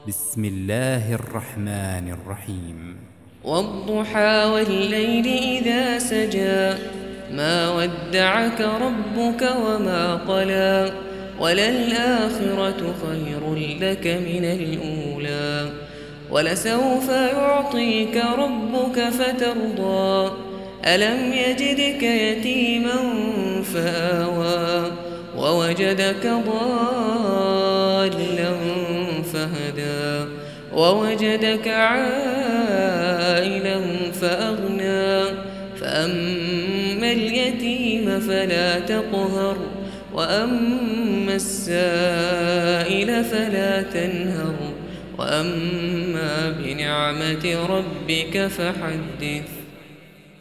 بسم الله الرحمن الرحيم. والضحى والليل إذا سجى ما ودعك ربك وما قلى وللآخرة خير لك من الأولى ولسوف يعطيك ربك فترضى ألم يجدك يتيما فآوى ووجدك ضالا فهدى ووجدك عائلا فأغنى فأما اليتيم فلا تقهر وأما السائل فلا تنهر وأما بنعمة ربك فحدث.